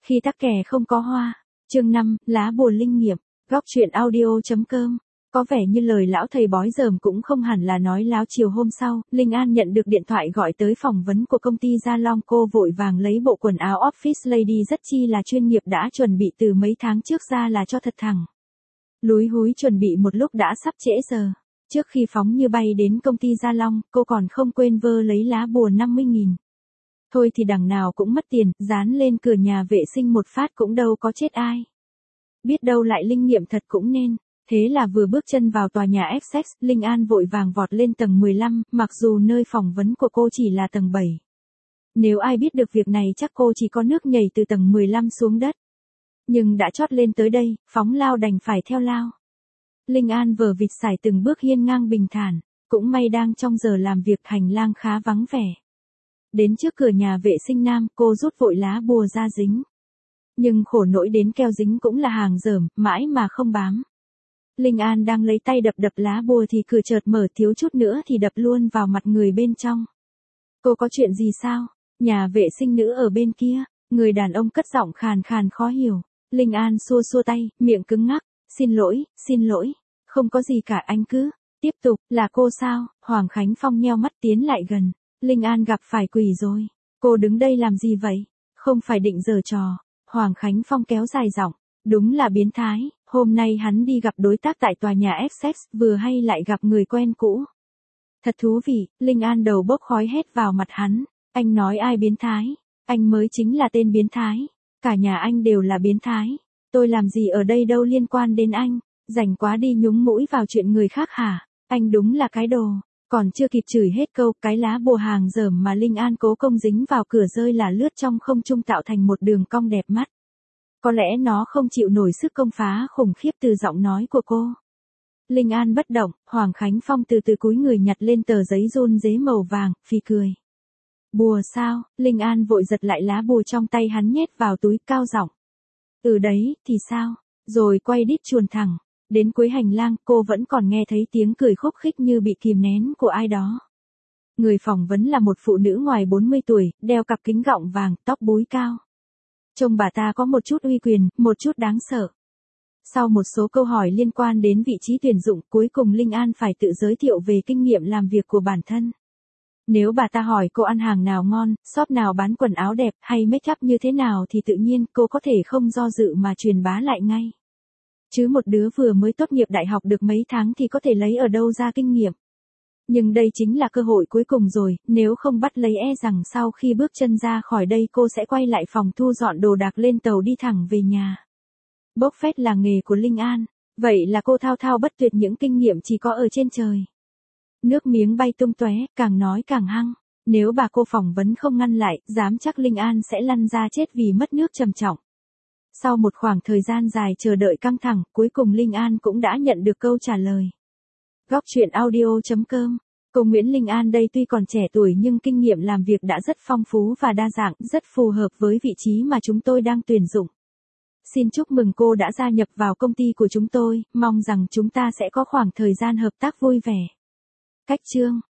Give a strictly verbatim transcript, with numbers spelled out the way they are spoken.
Khi tắc kè không có hoa. Chương năm, lá bùa linh nghiệm. Góc truyện audio.com. Có vẻ như lời lão thầy bói dởm cũng không hẳn là nói láo. Chiều hôm sau, Linh An nhận được điện thoại gọi tới phỏng vấn của công ty Gia Long. Cô vội vàng lấy bộ quần áo office lady rất chi là chuyên nghiệp đã chuẩn bị từ mấy tháng trước ra là cho thật thẳng. Lúi húi chuẩn bị một lúc đã sắp trễ giờ. Trước khi phóng như bay đến công ty Gia Long, cô còn không quên vơ lấy lá bùa năm mươi nghìn. Thôi thì đằng nào cũng mất tiền, dán lên cửa nhà vệ sinh một phát cũng đâu có chết ai. Biết đâu lại linh nghiệm thật cũng nên. Thế là vừa bước chân vào tòa nhà Essex, Linh An vội vàng vọt lên tầng mười lăm, mặc dù nơi phỏng vấn của cô chỉ là tầng bảy. Nếu ai biết được việc này chắc cô chỉ có nước nhảy từ tầng mười lăm xuống đất. Nhưng đã chót lên tới đây, phóng lao đành phải theo lao. Linh An vờ vịt sải từng bước hiên ngang bình thản, cũng may đang trong giờ làm việc, hành lang khá vắng vẻ. Đến trước cửa nhà vệ sinh nam, cô rút vội lá bùa ra dính. Nhưng khổ nỗi đến keo dính cũng là hàng dởm, mãi mà không bám. Linh An đang lấy tay đập đập lá bùa thì cửa chợt mở, thiếu chút nữa thì đập luôn vào mặt người bên trong. Cô có chuyện gì sao? Nhà vệ sinh nữ ở bên kia, người đàn ông cất giọng khàn khàn khó hiểu. Linh An xua xua tay, miệng cứng ngắc. Xin lỗi, xin lỗi, không có gì cả, anh cứ tiếp tục. Là cô sao? Hoàng Khánh Phong nheo mắt tiến lại gần. Linh An gặp phải quỷ rồi. Cô đứng đây làm gì vậy? Không phải định giở trò. Hoàng Khánh Phong kéo dài giọng. Đúng là biến thái, hôm nay hắn đi gặp đối tác tại tòa nhà Essex, vừa hay lại gặp người quen cũ. Thật thú vị. Linh An đầu bốc khói hét vào mặt hắn. Anh nói ai biến thái? Anh mới chính là tên biến thái. Cả nhà anh đều là biến thái. Tôi làm gì ở đây đâu liên quan đến anh. Rảnh quá đi nhúng mũi vào chuyện người khác hả? Anh đúng là cái đồ. Còn chưa kịp chửi hết câu, cái lá bùa hàng dởm mà Linh An cố công dính vào cửa rơi là lướt trong không trung tạo thành một đường cong đẹp mắt. Có lẽ nó không chịu nổi sức công phá khủng khiếp từ giọng nói của cô. Linh An bất động, Hoàng Khánh Phong từ từ cúi người nhặt lên tờ giấy run rế màu vàng, phì cười. Bùa sao? Linh An vội giật lại lá bùa trong tay hắn nhét vào túi, cao giọng. Ừ đấy, thì sao? Rồi quay đít chuồn thẳng. Đến cuối hành lang, cô vẫn còn nghe thấy tiếng cười khúc khích như bị kìm nén của ai đó. Người phỏng vấn là một phụ nữ ngoài bốn mươi tuổi, đeo cặp kính gọng vàng, tóc búi cao. Trông bà ta có một chút uy quyền, một chút đáng sợ. Sau một số câu hỏi liên quan đến vị trí tuyển dụng, cuối cùng Linh An phải tự giới thiệu về kinh nghiệm làm việc của bản thân. Nếu bà ta hỏi cô ăn hàng nào ngon, shop nào bán quần áo đẹp hay make up như thế nào thì tự nhiên cô có thể không do dự mà truyền bá lại ngay. Chứ một đứa vừa mới tốt nghiệp đại học được mấy tháng thì có thể lấy ở đâu ra kinh nghiệm. Nhưng đây chính là cơ hội cuối cùng rồi, nếu không bắt lấy e rằng sau khi bước chân ra khỏi đây cô sẽ quay lại phòng thu dọn đồ đạc lên tàu đi thẳng về nhà. Bốc phét là nghề của Linh An, vậy là cô thao thao bất tuyệt những kinh nghiệm chỉ có ở trên trời. Nước miếng bay tung tóe, càng nói càng hăng. Nếu bà cô phỏng vấn không ngăn lại, dám chắc Linh An sẽ lăn ra chết vì mất nước trầm trọng. Sau một khoảng thời gian dài chờ đợi căng thẳng, cuối cùng Linh An cũng đã nhận được câu trả lời. Góc truyện audio.com. Cô Nguyễn Linh An đây tuy còn trẻ tuổi nhưng kinh nghiệm làm việc đã rất phong phú và đa dạng, rất phù hợp với vị trí mà chúng tôi đang tuyển dụng. Xin chúc mừng cô đã gia nhập vào công ty của chúng tôi, mong rằng chúng ta sẽ có khoảng thời gian hợp tác vui vẻ. Cách chương.